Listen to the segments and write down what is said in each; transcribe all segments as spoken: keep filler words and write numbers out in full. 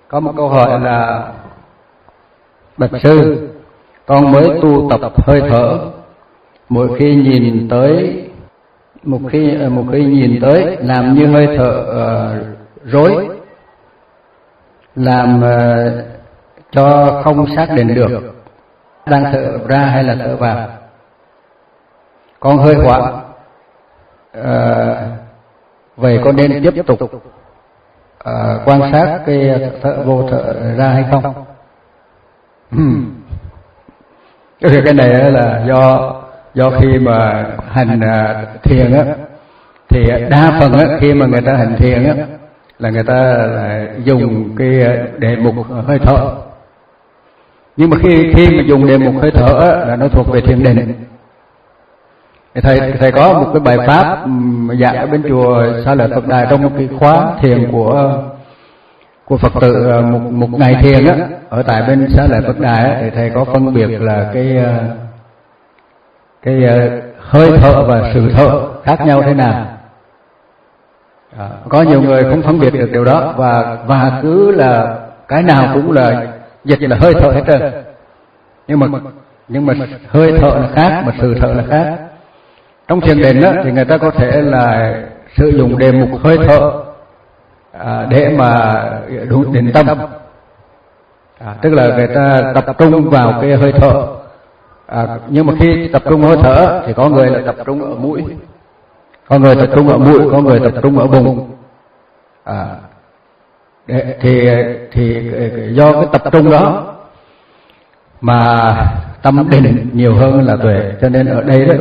Có một câu hỏi là: bạch sư, con mới tu tập hơi thở, mỗi khi nhìn tới một khi một khi nhìn tới làm như hơi thở uh, rối, làm uh, cho không xác định được đang thở ra hay là thở vào. Con hơi hoảng, uh, vậy con nên tiếp tục uh, quan sát cái thở vô thở ra hay không? Hmm. Cái này là do do khi mà hành uh, thiền á, thì đa phần á, khi mà người ta hành thiền á, là người ta là dùng cái đề mục hơi thở. Nhưng mà khi khi mà dùng đề mục hơi thở á, là nó thuộc về thiền định. Thầy thầy có một cái bài pháp giảng ở bên chùa Xá Lợi Phật Đài trong một cái khóa thiền của của Phật tử một một ngày thiền á, ở tại bên Xá Lợi Phật Đài á, thì thầy có phân biệt là cái cái hơi thở và sự thở khác nhau thế nào. À, có nhiều người không phân biệt được điều đó, và và cứ là cái nào cũng là dịch là hơi thở hết trơn. Nhưng mà nhưng mà hơi thở là khác, mà sự thở là khác. Trong thiền định á, thì người ta có thể là sử dụng đề mục hơi thở à, để mà định tâm, à, tức là người ta tập trung vào cái hơi thở. À, nhưng mà khi tập trung hơi thở thì có người là tập trung ở mũi, có người tập trung ở mũi, có người tập trung ở bụng. À, để, thì thì do cái tập trung đó mà tâm định nhiều hơn là tuệ, cho nên ở đây đó,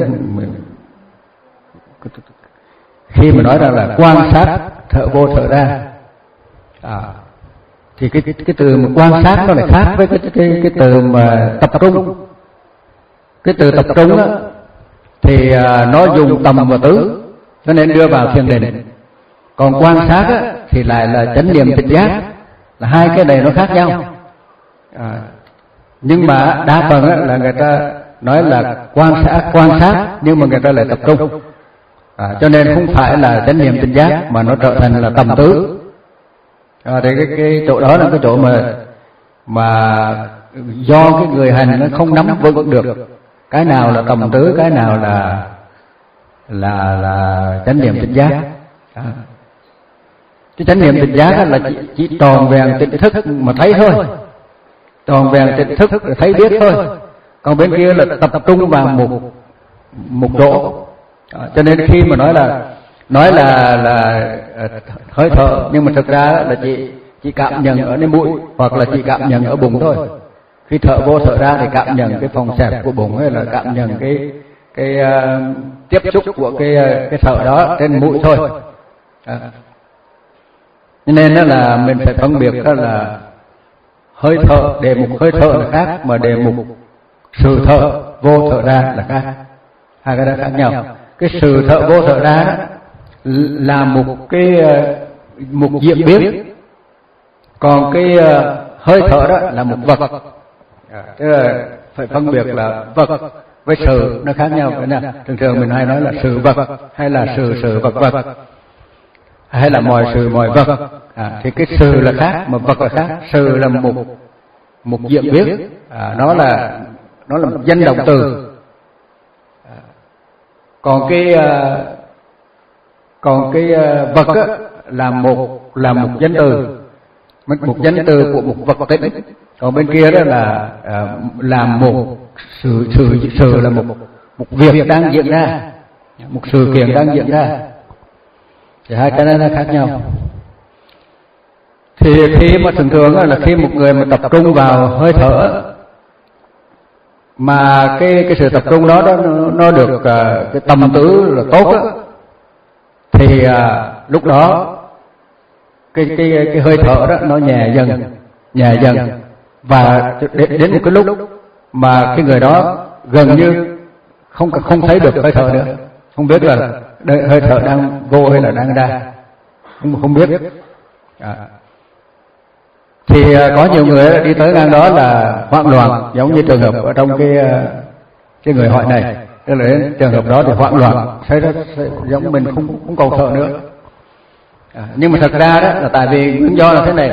khi mà nói rằng là quan sát thở vô thở ra, à, thì cái cái từ mà quan sát nó lại khác với cái cái cái từ mà tập trung. Cái từ tập trung đó, thì à, nó dùng tầm và tứ, cho nên đưa vào thiền định. Còn quan sát á, thì lại là chánh niệm tỉnh giác, là hai cái này nó khác nhau. À, nhưng mà đa phần á, là người ta nói là quan sát quan sát nhưng mà người ta lại tập trung. À, cho nên không phải là chánh niệm tỉnh giác mà nó trở thành là tầm tứ. À, thì cái cái chỗ đó là cái chỗ mà mà do cái người hành nó không nắm vững được cái nào là tầm tứ, cái nào là là là chánh niệm tỉnh giác. À, cái chánh niệm tỉnh giác là chỉ, chỉ tròn vẹn tỉnh thức mà thấy thôi, tròn vẹn tỉnh thức là thấy biết thôi. Còn bên kia là tập trung vào một một độ. À, cho nên khi mà nói là nói là là hơi thở, nhưng mà thực ra là chỉ chỉ cảm nhận ở nơi mũi hoặc là chỉ cảm nhận ở bụng thôi. Khi thở vô thở ra thì cảm nhận cái phòng xẹp của bụng, hay là cảm nhận cái cái uh, tiếp xúc của cái cái thở đó trên mũi thôi. À, nên đó là mình phải phân biệt đó là hơi thở, đề mục hơi thở là khác, mà đề mục sự thở vô thở ra là khác. Hai cái đó khác nhau. Cái sự thở vô thở ra là một cái một diễn biến, còn cái hơi thở đó là một vật. Tức là phải phân biệt là vật với sự nó khác nhau. Thường thường mình hay nói là sự vật hay là sự sự vật vật, hay là mọi sự mọi vật. À, thì cái sự là khác mà vật là khác. Sự là một một diễn biến, à, nó là nó là một danh động từ. À, còn cái uh, còn cái uh, vật á, là một là một danh từ, một danh từ của một vật tính. Còn bên kia đó là uh, là một sự sự sự là một một việc đang diễn ra, một sự kiện đang diễn ra. Thì hai cái đó nó khác nhau. Thì khi mà thường thường là khi một người mà tập trung vào hơi thở, mà cái cái sự tập trung đó, đó nó, nó được uh, cái tâm tứ là tốt đó, thì uh, lúc đó cái cái cái hơi thở đó nó nhẹ dần nhẹ dần, và đến, đến một cái lúc mà cái người đó gần như không không thấy được hơi thở nữa, không biết là hơi thở đang vô hay là đang ra, không không biết. À, thì có nhiều người đi tới ngang đó là hoảng loạn, giống như trường hợp ở trong cái cái người hỏi này. Tức là đến trường hợp đó thì hoảng loạn, thấy đó giống mình không không còn thở nữa. À, nhưng mà thật ra đó là tại vì nguyên do là thế này,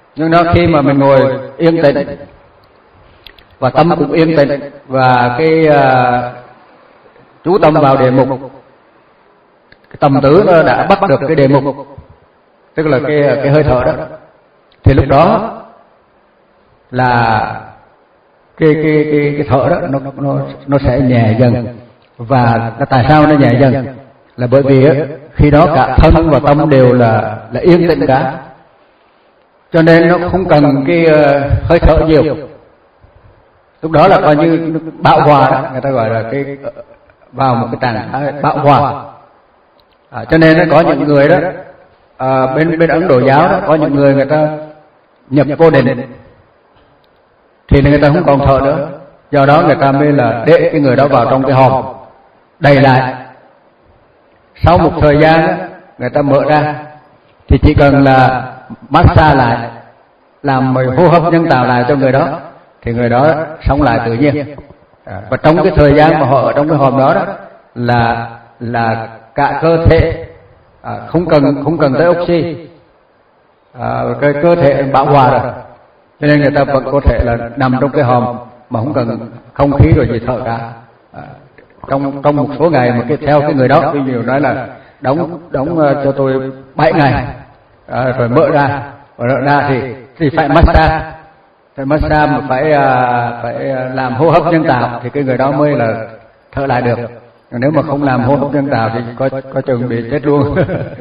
Nhưng nó khi mà mình ngồi yên tĩnh và tâm cũng yên tĩnh và cái uh, chú tâm vào đề mục, cái tâm tứ nó đã bắt được cái đề mục, tức là cái cái hơi thở đó, thì lúc đó là cái cái cái cái thở đó nó nó nó sẽ nhẹ dần. Và tại sao nó nhẹ dần? Là bởi vì á, khi đó cả thân và tâm đều là là yên tĩnh cả, cho nên nó không cần cái uh, hơi thở nhiều. Lúc đó là coi như bão hòa đó, người ta gọi là cái vào một cái trạng thái bão hòa. À, cho nên nó có những người đó à, bên bên Ấn Độ giáo đó, có những người người ta nhập vô định thì người ta không còn thở nữa, do đó người ta mới là để cái người đó vào trong cái hòm đầy lại. Sau một thời gian đó, người ta mở ra thì chỉ cần là massage lại, làm hô hấp nhân tạo lại cho người đó thì người đó sống lại tự nhiên. À, và trong cái thời gian mà họ ở trong cái hòm đó, đó là là cả cơ thể à, không cần không cần tới oxy, à, cái cơ thể bão hòa rồi, cho nên người ta vẫn có thể là nằm trong cái hòm mà không cần không khí rồi gì thở cả. À, trong trong một số ngày mà cái theo cái người đó, ví dụ nói là đóng đóng uh, cho tôi bảy ngày à, rồi mở ra, mở ra thì thì phải massage, phải massage mà phải uh, phải làm hô hấp nhân tạo thì cái người đó mới là thở lại được. Nếu mà không làm hô hấp nhân tạo thì có có chừng bị chết luôn.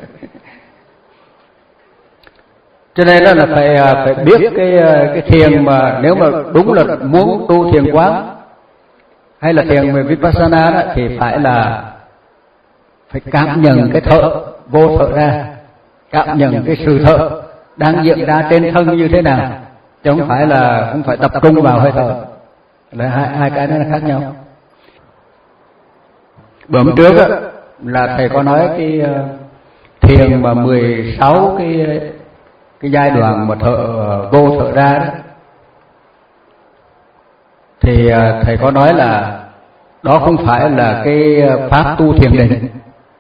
Cho nên đó là phải phải biết cái cái thiền, mà nếu mà đúng là muốn tu thiền quán hay là thiền về Vipassana đó, thì phải là phải cảm nhận cái thở vô thở ra, cảm nhận cái sự thở đang diễn ra trên thân như thế nào, chứ không phải là không phải tập trung vào hơi thở. Là hai hai cái đó là khác nhau. Bữa hôm trước á, là thầy có nói cái uh, thiền mà mười sáu cái cái giai đoạn mà thở uh, vô thở ra đó, thì uh, thầy có nói là đó không phải là cái pháp tu thiền định.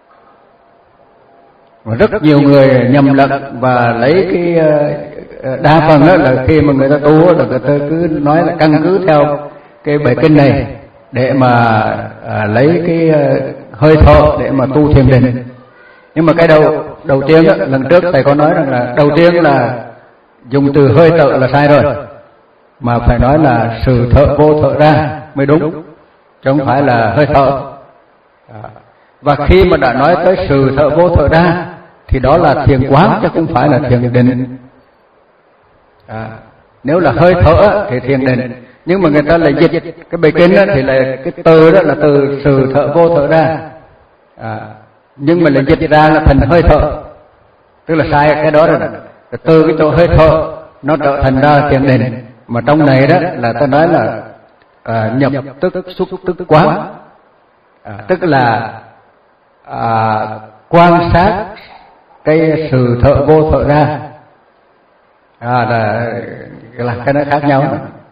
Và rất nhiều người nhầm lẫn và lấy cái uh, đa phần đó là khi mà người ta tu là người ta cứ nói là căn cứ theo cái bài kinh này để mà à, lấy cái uh, hơi thở để mà tu thiền định. Nhưng mà cái đầu đầu tiên đó, lần trước thầy có nói rằng là đầu tiên là dùng từ hơi thở là sai rồi, mà phải nói là sự thở vô thở ra mới đúng, chứ không phải là hơi thở. À, và khi mà đã nói tới sự thở vô thở ra thì đó là thiền quán chứ không phải là thiền định. À, nếu là hơi thở thì thiền định, nhưng mà người ta lại dịch cái bài kinh đó, thì là cái từ đó là từ sự thở vô thở ra, à, nhưng mà lại dịch ra là thành hơi thở, tức là sai cái đó rồi. Từ cái chỗ hơi thở nó trở thành ra thiền định, mà trong này đó là ta nói là à, nhập tức xúc tức quán, à, tức là à, quan sát cái sự thở vô thở ra, à, là là cái nó khác nhau.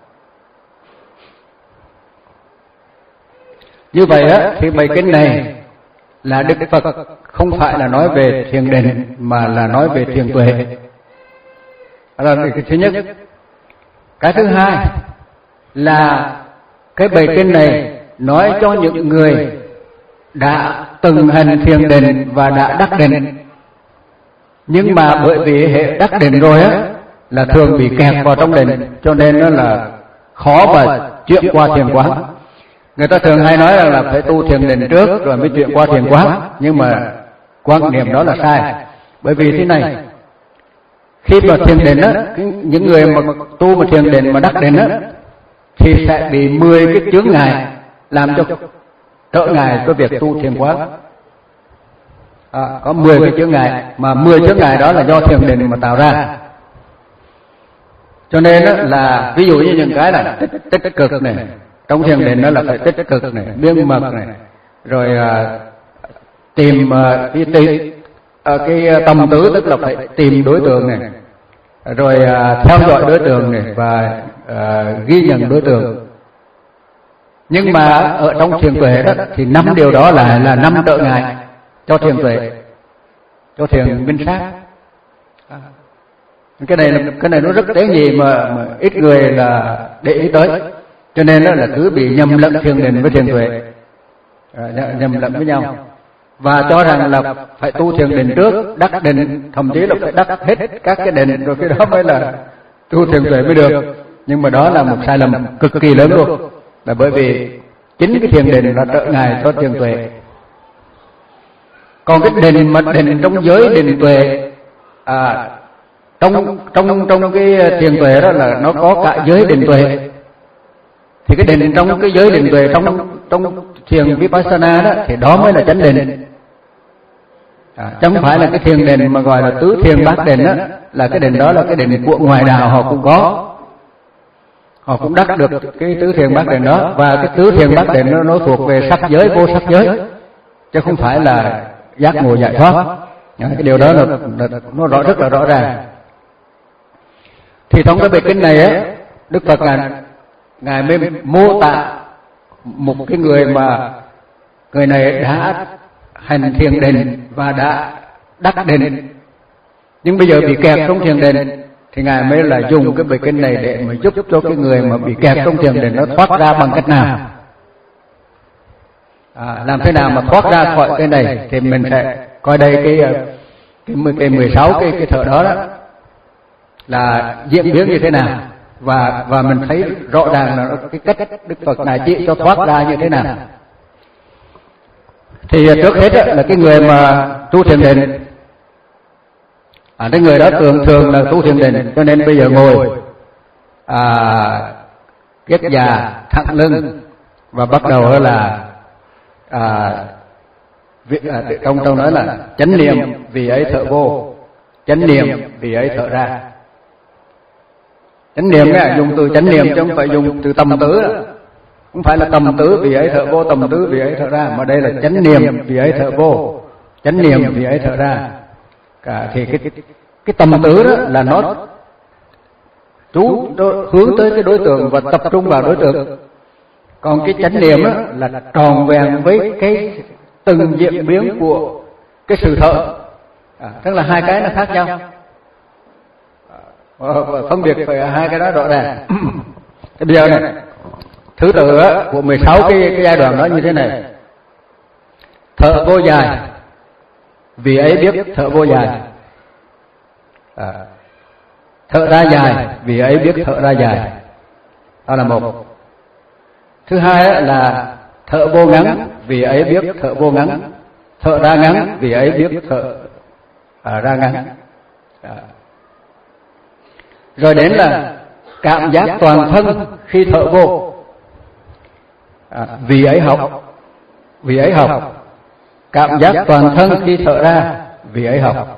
Như vậy á, thì bài kinh này là Đức Phật không phải là nói về thiền định mà là nói về thiền tuệ. Đó là cái thứ nhất. Cái thứ hai là cái bài kinh này nói cho những người đã từng hành thiền định và đã đắc định, nhưng mà bởi vì hệ đắc định rồi á là thường bị kẹt vào trong định, cho nên nó là khó mà chuyển qua thiền quán. Người ta thường hay nói rằng là phải tu thiền định trước rồi mới chuyển qua thiền quán, nhưng mà quan niệm đó là sai. Bởi vì thế này, khi mà thiền định á, những người mà tu mà thiền định mà đắc định á, thì sẽ bị mười cái chướng ngại làm cho trở ngại cái việc tu thiền quán. À, có mười cái chướng ngại, mà mười chướng ngại đó là do thiền định mà tạo ra. Cho nên á, là ví dụ như những cái là tích, tích cực này, trong thiền định nó là phải tích cực này, biên mật này, rồi à, tìm à, cái, tìm, à, cái tâm tứ, tức là phải tìm đối tượng này, rồi à, theo dõi đối tượng này và à, ghi nhận đối tượng. Nhưng mà ở trong thiền tuệ đó thì năm điều đó là là năm trở ngại cho thiền tuệ, cho thiền minh sát. Cái này cái này nó rất tế nhị mà, mà ít người là để ý tới, cho nên đó là cứ bị nhầm lẫn thiền định với thiền tuệ, à, nhầm lẫn với nhau, và cho rằng là phải tu thiền định trước, đắc định, thậm chí là phải đắc hết các cái định rồi cái đó mới là tu thiền tuệ mới được. Nhưng mà đó là một sai lầm cực kỳ lớn luôn, là bởi vì chính cái thiền định là trợ ngại cho thiền tuệ. Còn cái định mà định trong giới định tuệ, à, trong trong trong cái thiền tuệ đó là nó có cả giới định tuệ. Thì cái định trong cái giới định tuệ, trong trong thiền vipassana đó thì đó mới là chánh định, à, chứ không phải là cái thiền định mà gọi là tứ thiền bát định đó, là cái định đó là cái định của ngoại đạo họ cũng có, họ cũng đắc được cái tứ thiền bát định đó, và cái tứ thiền bát định nó, nó thuộc về sắc giới vô sắc giới, chứ không phải là giác ngộ giải thoát. Cái điều đó là, là nó rõ rất là rõ ràng. Thì trong cái bài kinh này á, Đức Phật ngài, ngài mới mô tả một cái người mà người này đã hành thiền định và đã đắc định, nhưng bây giờ bị kẹt trong thiền định, thì ngài mới là dùng cái bài kinh này để mà giúp cho cái người mà bị kẹt trong thiền định nó thoát ra bằng cách nào. À, làm thế nào mà thoát ra khỏi cái này thì mình sẽ coi đây cái cái mười cái mười sáu cái cái thợ đó, đó là diễn biến như thế nào, và và mình thấy rõ ràng là cái cách Đức Phật này chỉ cho thoát ra như thế nào. Thì trước hết là cái người mà tu thiền định, à, cái người đó thường thường là tu thiền định, cho nên bây giờ ngồi à, kiết già thẳng lưng và bắt đầu là à, việc, à, trong trong nói là chánh niệm vì ấy thở vô, chánh niệm vì ấy thở ra. Chánh niệm ấy, dùng từ chánh niệm chứ không phải dùng từ tầm tứ, không phải là tầm tứ vì ấy thở vô, tầm tứ vì ấy thở ra, mà đây là chánh niệm vì ấy thở vô, chánh niệm vì ấy thở ra. Cả thì cái, cái cái tầm tứ đó là nó chú hướng tới cái đối tượng và tập trung vào đối tượng. Còn cái chánh niệm đó là tròn vẹn với cái từng diễn biến của cái sự thở, à, tức là hai cái nó khác nhau, à, phân biệt phải hai cái đó rõ ràng. Thế bây giờ này, thứ tự của mười sáu cái, cái giai đoạn đó như thế này: thở vô dài vì ấy biết thở vô dài, à, thở ra dài vì ấy biết thở ra dài, đó là một. Thứ hai là thở vô ngắn vì ấy biết thở vô ngắn, thở ra ngắn vì ấy biết thở à, ra ngắn, à. Rồi đến là cảm giác toàn thân khi thở vô, à, vì ấy học, vì ấy học. Cảm giác toàn thân khi thở ra, vì ấy học.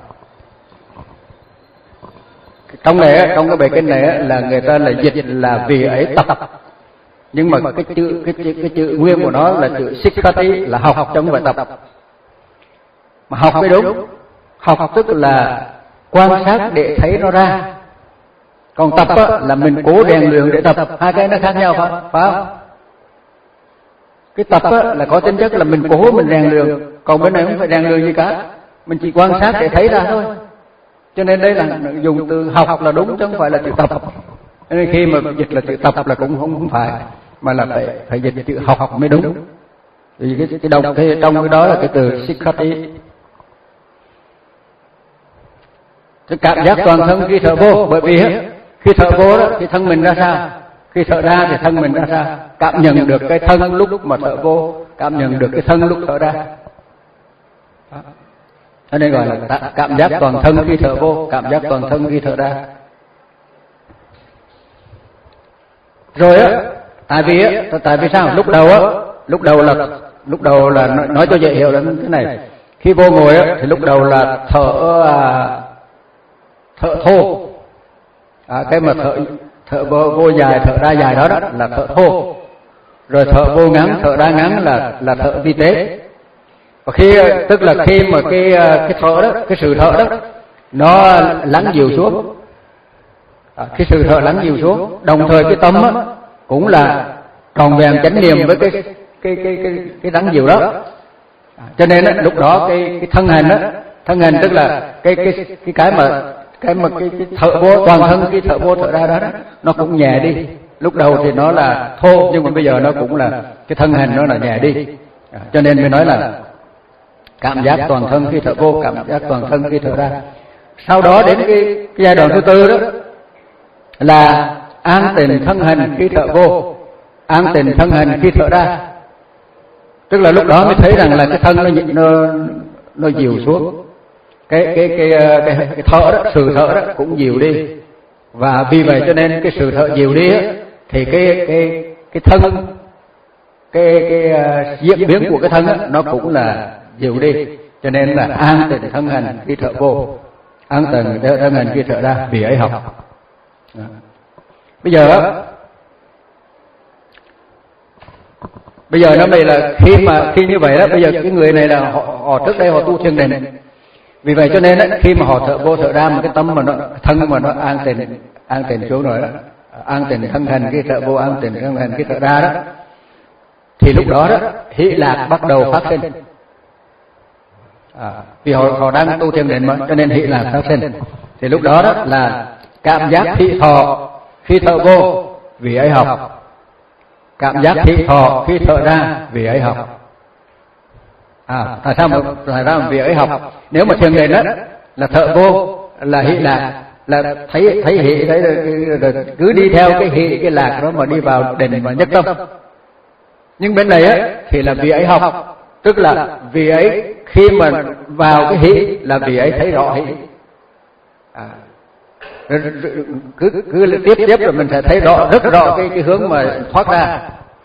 Trong này, trong cái bài kinh này là người ta là dịch là vì ấy tập, nhưng mà cái chữ cái chữ, cái chữ nguyên của nó là chữ sikkati, là học chứ không phải tập. Mà học mới đúng. Học tức là quan sát để thấy nó ra. Còn tập á, là mình cố rèn luyện để tập, hai cái nó khác nhau phải, phải không? Cái tập á, là có tính chất là mình cố mình rèn luyện, còn bên này không phải rèn luyện gì cả, mình chỉ quan sát để thấy ra thôi. Cho nên đây là dùng từ học là đúng chứ không phải là chữ tập. Nên khi mà dịch là chữ tập là cũng không không phải, mà là phải phải dịch chữ học mới đúng. Vì cái cái đồng cái trong cái đó là cái từ sikkati. Cái cảm giác toàn thân khi thở vô, bởi vì khi thở vô đó thì thân mình ra sao, khi thở ra thì thân mình ra sao, cảm nhận được cái thân lúc mà thở vô, cảm nhận được cái thân lúc thở ra. Cho nên gọi là cảm giác toàn thân khi thở vô, cảm giác toàn thân khi thở ra. Rồi á, tại vì á, tại vì sao? Lúc đầu á, lúc đầu là lúc đầu là nói, nói cho dễ hiểu là thế này. Khi vô ngồi á, thì lúc đầu là thở à, thở thô, à, cái mà thở thở vô, vô dài, thở ra dài đó, đó là thở thô. Rồi thở vô ngắn, thở ra ngắn là là thở vi tế. Và khi tức là khi mà cái cái thở đó, cái sự thở đó nó lắng dịu xuống, à, cái sự thở lắng dịu xuống, đồng thời cái tâm á, cũng là tròn vẹn chánh niệm với cái cái cái cái cái lắng dịu đó. À, cho nên á, lúc đó cái cái thân hành đó, thân hành tức là cái cái cái cái mà cái mà cái, cái thở vô toàn thân khi thở vô thở ra đó, đó nó cũng nhẹ đi. Lúc đầu thì nó là thô, nhưng mà bây giờ nó cũng là cái thân hình nó là nhẹ đi. À, cho nên mới nói là cảm giác toàn thân khi thở vô, cảm giác toàn thân khi thở ra. Sau đó đến cái, cái giai đoạn thứ tư đó là an tịnh thân hình khi thở vô, an tịnh thân hình khi thở ra. Tức là lúc đó mới thấy rằng là cái thân nó nó nó dịu xuống, cái cái cái cái, cái, cái thở đó, sự thở đó cũng dịu đi. Và vì vậy cho nên cái sự thở dịu đi á, thì cái cái cái thân, cái cái uh, diễn biến của cái thân á, nó cũng là dịu đi. Cho nên là an tịnh thân hình khi thở vô, an tịnh thân hình khi thở ra, vì ấy học. Đó. Bây giờ á, bây giờ nó mới là khi mà khi như vậy đó, bây giờ cái người này là họ, họ trước đây họ tu thiền định. Vì vậy cho nên á, khi mà họ thở vô thở ra mà cái tâm mà nó thân mà nó an tịnh an tịnh xuống rồi đó, an tịnh thân hình khi thở vô, an tịnh thân hình khi thở ra đó, thì lúc đó đó hỷ lạc bắt đầu phát sinh. À, vì họ họ đang tu thiền định mà, cho nên hỷ lạc phát sinh. Thì lúc đó đó là cảm giác thị thọ khi thở vô, vì ấy học. Cảm giác thị thọ khi thở ra, vì ấy học. À, tại sao mà tại sao mà vì ấy học? Nếu mà thiền định đó là thở vô là hỷ lạc, là thấy thấy hỷ thấy rồi cứ đi theo cái hỷ cái lạc đó mà đi vào định và nhất tâm. Nhưng bên này á thì là vì ấy học, tức là vì ấy khi mà vào cái hỷ là vì ấy thấy rõ hỷ. À, cứ cứ tiếp tiếp rồi mình sẽ thấy rõ rất rõ cái cái hướng mà thoát ra.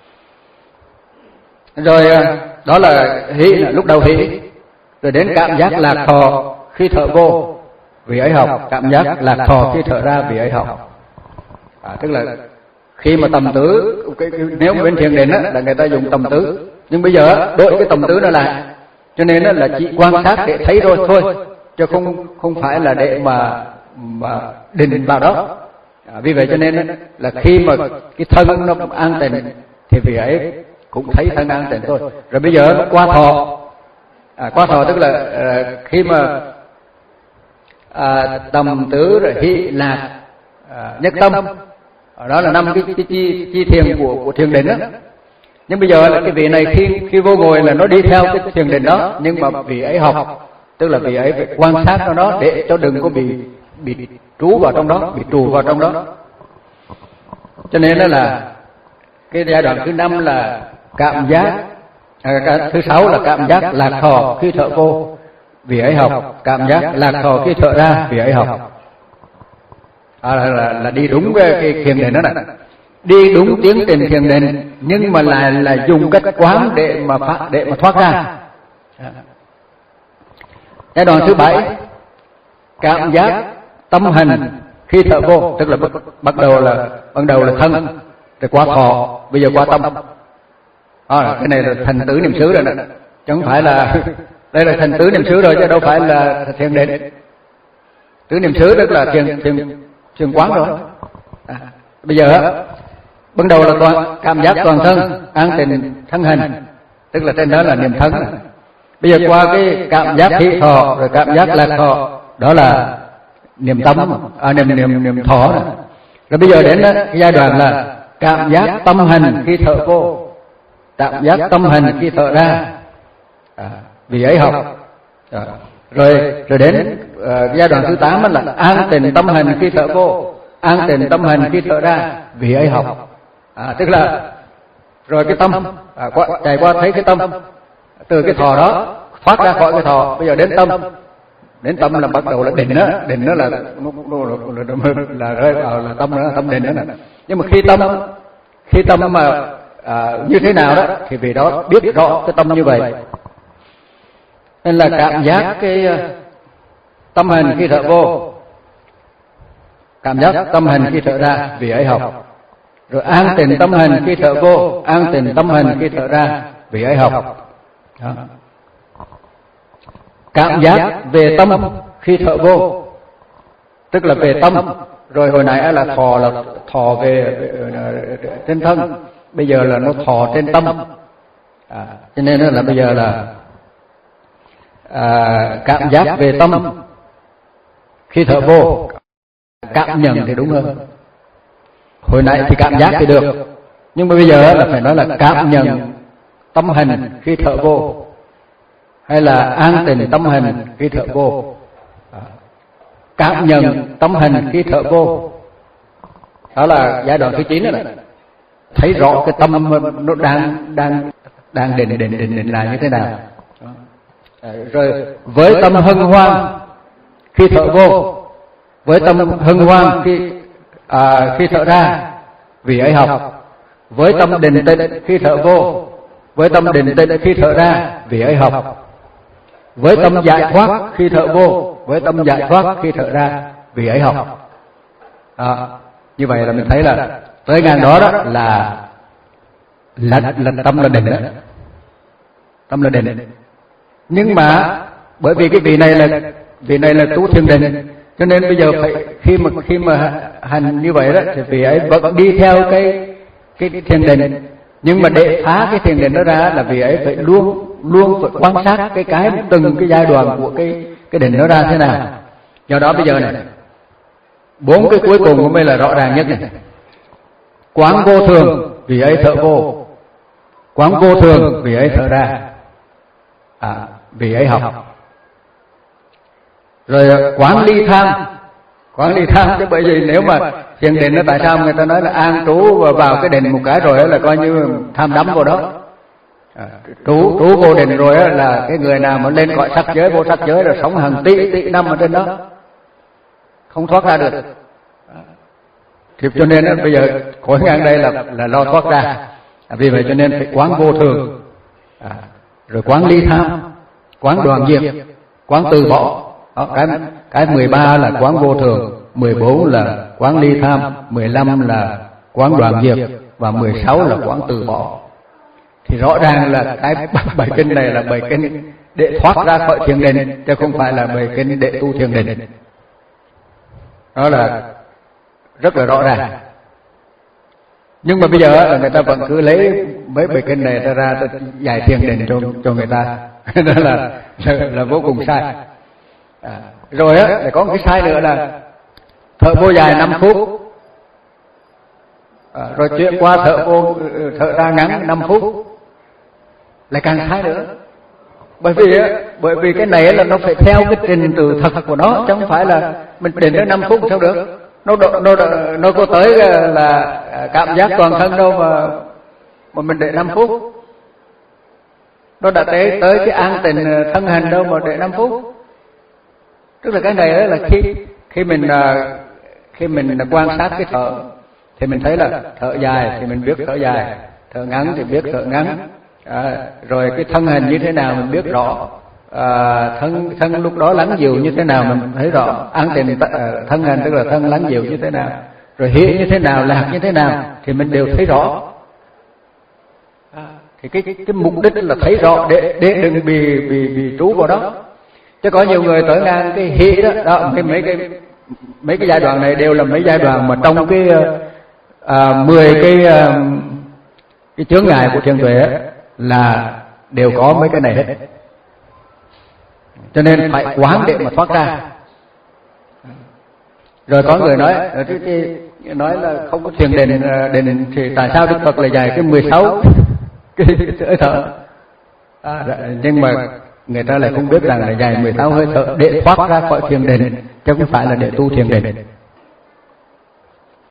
Rồi đó là hỷ, là lúc đầu hỷ. Rồi đến cảm giác lạc thọ khi thở vô, vì ấy học. Cảm giác lạc thọ khi thở ra, vì ấy học. À, tức là khi mà tầm tứ, cái, cái, nếu bên thiền định á là người ta dùng tầm tứ, nhưng bây giờ đổi cái tầm tứ nó lại, cho nên là chỉ quan sát để thấy rồi thôi, chứ không không phải là để mà mà định vào đó. À, vì vậy cho nên là khi mà cái thân nó an tịnh thì vì ấy cũng thấy thân an tịnh thôi. Rồi bây giờ nó qua thọ, à, qua thọ tức là à, khi mà à, tầm tứ rồi hỷ lạc à, nhất tâm, đó là năm cái chi chi, chi thiền của của thiền định đó. Nhưng bây giờ là cái vị này khi khi vô ngồi là nó đi theo cái thiền định đó, nhưng mà vị ấy học, tức là vị ấy phải quan sát trong đó để cho đừng có bị bị trú vào trong đó, bị trù vào trong đó. Cho nên đó là cái giai đoạn thứ năm là cảm giác, à, thứ sáu là cảm giác lạc thọ khi thở vô, vì ấy học. Cảm giác lạc thọ khi thở ra, vì ấy học. À, là, là, là đi đúng cái, cái thiền định đó này, đi đúng tiến trình thiền định, nhưng mà lại là dùng cách quán để mà phát, để mà thoát ra. Giai đoạn thứ bảy, cảm giác tâm hình khi thở vô, tức là bắt, bắt đầu là ban đầu là thân, rồi qua thọ, bây giờ qua tâm. À, cái này là thành tứ niệm xứ rồi nè, chứ không phải là đây là thành tứ niệm xứ rồi chứ đâu phải là thiền định. Tứ niệm xứ tức là thiền thiền thiền quán rồi. À, bây giờ ban đầu là toàn cảm giác toàn thân an tịnh thân hình, tức là trên đó là niệm thân. Bây giờ qua cái cảm giác thị thọ rồi cảm giác lạc thọ, đó là niệm tâm, à, niệm niệm niệm thọ này. Rồi bây giờ đến cái giai đoạn là cảm giác tâm hình khi thở vô, cảm giác tâm hình khi thở ra, à, vì ấy học. À, rồi rồi đến uh, giai đoạn thứ tám là an tịnh tâm hình khi thở vô, an tịnh tâm hình khi thở ra, vì ấy học. À, tức là rồi cái tâm à, qua, trải qua thấy cái tâm, từ cái thọ đó thoát ra khỏi cái thọ, bây giờ đến tâm. Đến tâm là bắt đầu là định đó, định đó là nó, nó, nó, là rơi vào là tâm đó, tâm định đó này. Nhưng mà khi tâm khi tâm mà à, như thế nào đó thì vì đó biết rõ cái tâm như vậy. Nên là cảm giác cái tâm hình khi thở vô, cảm giác tâm hình khi thở ra, vì ấy học. Rồi an tịnh tâm hình khi thở vô, an tịnh tâm hình khi thở ra, vì ấy học. Đó. Cảm giác về tâm khi thở vô, tức là về tâm. Rồi hồi nãy là thọ là thọ về, về trên thân, bây giờ là nó thọ trên tâm. À, cho nên là bây giờ là à, cảm giác về tâm Khi thở vô, cảm nhận thì đúng hơn. Hồi nãy thì cảm giác thì được, nhưng mà bây giờ là phải nói là cảm nhận tâm hình khi thở vô, hay là an tịnh tâm hình khi thở vô. Cảm nhận tâm hình khi thở vô, đó là giai đoạn thứ chín rồi. Thấy rõ cái tâm nó đang đang đang định định định định là như thế nào. Rồi với tâm hân hoan khi thở vô, với tâm hân hoan khi à, khi thở ra, vì ấy học. Với tâm định tĩnh khi thở vô, với tâm định tĩnh khi thở ra, vì ấy học. Với tâm giải thoát khi thở vô, với tâm giải thoát khi thở ra, vì ấy học. À, như vậy là mình thấy là tới ngang đó đó là là, là tâm là định đó. Tâm là định. Nhưng mà bởi vì cái vị này là vị này là tu thiền định, cho nên bây giờ phải khi mà khi mà hành như vậy đó thì vị ấy vẫn đi theo cái cái thiền định, nhưng mà để phá cái thiền định đó ra là vị ấy phải luôn luôn phải quan sát cái cái từng cái giai đoạn của cái cái định đó ra thế nào. Do đó bây giờ này, bốn cái cuối cùng mới là rõ ràng nhất này. Quán vô thường, vì ấy thở vô. Quán vô thường, vì ấy thở ra, à, vì ấy học. Rồi quán ly tham. Quán ly tham chứ bởi vì nếu mà thiền định nó tại sao người ta nói là an trú và vào cái định một cái rồi là coi như tham đắm vào đó. À, trú trú vô định rồi là cái người nào mà lên cõi sắc giới, vô sắc giới là sống hàng tỷ tỷ năm ở trên đó, không thoát ra được. Thì cho nên đó, bây giờ khỏi ngang đây là là lo thoát ra. À, vì vậy cho nên phải quán vô thường, à, rồi quán ly tham, quán đoạn diệt, quán từ bỏ. Đó, cái cái mười ba là quán vô thường, mười bốn là quán ly tham, mười lăm là quán đoạn diệt và mười sáu là quán từ bỏ. Thì rõ ràng là cái bài kinh này là bài kinh để thoát ra khỏi thiền định, chứ không phải là bài kinh để tu thiền định. Đó là rất là rõ ràng. Nhưng mà bây giờ là người ta vẫn cứ lấy mấy bài kinh này ra ra giải thiền định cho cho người ta. Đó là, là là vô cùng sai. À, rồi á, lại có một cái sai nữa là thở vô dài năm phút, à, rồi chuyển qua thở vô thở ra ngắn năm phút, lại càng sai nữa. Bởi vì á, bởi vì cái này là nó phải theo cái trình tự thật của nó, chứ không phải là mình định đến năm phút sao được. Nó nó nó, nó có tới là cảm giác toàn thân đâu mà mà mình để năm phút. Nó đã tới tới cái an tịnh thân hành đâu mà để năm phút. Tức là cái này là khi khi mình khi mình quan sát cái thở thì mình thấy là thở dài thì mình biết thở dài, thở ngắn thì biết thở ngắn, à, rồi cái thân hình như thế nào mình biết rõ, à, thân thân lúc đó lắng dịu như thế nào mình thấy rõ, an tịnh thân hình tức là thân lắng dịu như thế nào, rồi hiện như thế nào, lạc như thế nào thì mình đều thấy rõ. À, thì cái cái mục đích là thấy rõ để để đừng bị bị bị trú vào đó. Chứ có nhiều người tới ngang cái hỷ đó, đó cái mấy cái mấy cái giai đoạn này đều là mấy giai đoạn mà trong cái à, mười cái à, cái chướng ngại của thiền tuệ là đều có mấy cái này hết. Cho nên phải quán để mà thoát ra. Rồi có người nói cái, cái, nói là không có thiền định định thì tại sao Đức Phật lại dạy cái mười sáu cái hơi thở. À, nhưng mà người ta lại không biết rằng là dạy mười sáu hơi thở để thoát ra khỏi thiền định, chứ không phải là để tu thiền định.